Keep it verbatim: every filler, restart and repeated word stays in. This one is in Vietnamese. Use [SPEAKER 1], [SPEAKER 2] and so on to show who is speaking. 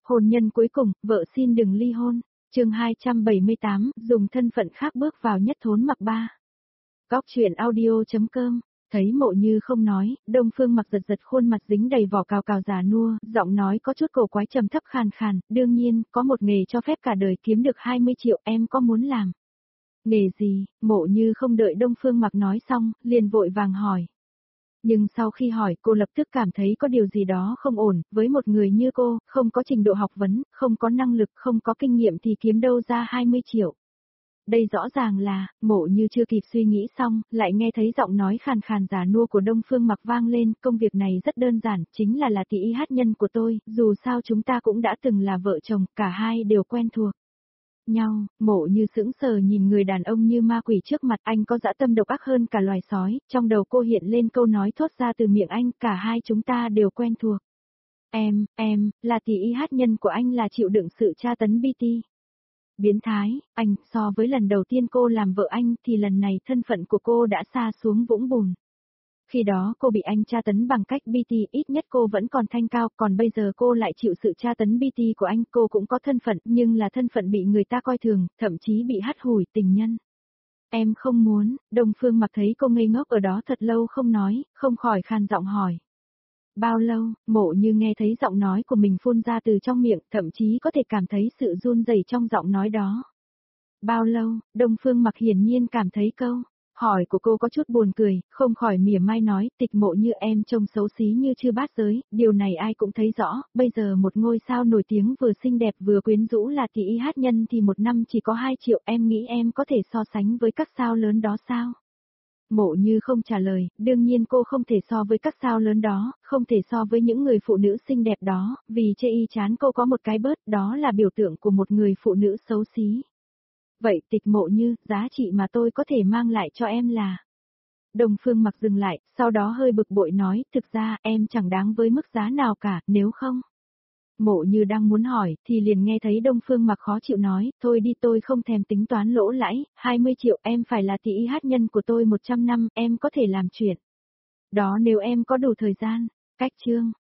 [SPEAKER 1] Hôn nhân cuối cùng, vợ xin đừng ly hôn. Chương hai trăm bảy mươi tám, dùng thân phận khác bước vào nhất thốn mặc ba. Góc truyện audio.com. Thấy Mộ Như không nói, Đông Phương Mặc giật giật khuôn mặt dính đầy vỏ cào cào già nua, giọng nói có chút cổ quái trầm thấp khàn khàn, đương nhiên, có một nghề cho phép cả đời kiếm được hai mươi triệu, em có muốn làm? Nghề gì? Mộ Như không đợi Đông Phương Mặc nói xong, liền vội vàng hỏi. Nhưng sau khi hỏi, cô lập tức cảm thấy có điều gì đó không ổn, với một người như cô, không có trình độ học vấn, không có năng lực, không có kinh nghiệm thì kiếm đâu ra hai mươi triệu. Đây rõ ràng là, Mộ Như chưa kịp suy nghĩ xong, lại nghe thấy giọng nói khàn khàn già nua của Đông Phương Mặc vang lên, công việc này rất đơn giản, chính là là tỷ y hát nhân của tôi, dù sao chúng ta cũng đã từng là vợ chồng, cả hai đều quen thuộc nhau. Mộ Như sững sờ nhìn người đàn ông như ma quỷ trước mặt, anh có dã tâm độc ác hơn cả loài sói, trong đầu cô hiện lên câu nói thốt ra từ miệng anh, cả hai chúng ta đều quen thuộc. Em, em, là tỷ y hát nhân của anh là chịu đựng sự tra tấn bê tê. Biến thái, anh, so với lần đầu tiên cô làm vợ anh thì lần này thân phận của cô đã xa xuống vũng bùn. Khi đó cô bị anh tra tấn bằng cách bê tê, ít nhất cô vẫn còn thanh cao, còn bây giờ cô lại chịu sự tra tấn bê tê của anh, cô cũng có thân phận, nhưng là thân phận bị người ta coi thường, thậm chí bị hắt hủi tình nhân. Em không muốn. Đông Phương Mặc thấy cô ngây ngốc ở đó thật lâu không nói, không khỏi khàn giọng hỏi. Bao lâu? Mộ Như nghe thấy giọng nói của mình phun ra từ trong miệng, thậm chí có thể cảm thấy sự run rẩy trong giọng nói đó. Bao lâu? Đông Phương Mặc hiển nhiên cảm thấy câu hỏi của cô có chút buồn cười, không khỏi mỉa mai nói, Tịch Mộ Như em trông xấu xí như chư bát giới, điều này ai cũng thấy rõ, bây giờ một ngôi sao nổi tiếng vừa xinh đẹp vừa quyến rũ là tỷ y hát nhân thì một năm chỉ có hai triệu, em nghĩ em có thể so sánh với các sao lớn đó sao? Mộ Như không trả lời, đương nhiên cô không thể so với các sao lớn đó, không thể so với những người phụ nữ xinh đẹp đó, vì chê y chán cô có một cái bớt, đó là biểu tượng của một người phụ nữ xấu xí. Vậy Tịch Mộ Như, giá trị mà tôi có thể mang lại cho em là... Đông Phương Mặc dừng lại, sau đó hơi bực bội nói, thực ra em chẳng đáng với mức giá nào cả, nếu không... Mộ Như đang muốn hỏi, thì liền nghe thấy Đông Phương Mặc khó chịu nói, thôi đi tôi không thèm tính toán lỗ lãi, hai mươi triệu em phải là tỷ y hát nhân của tôi một trăm năm, em có thể làm chuyện. Đó nếu em có đủ thời gian. Cách chương.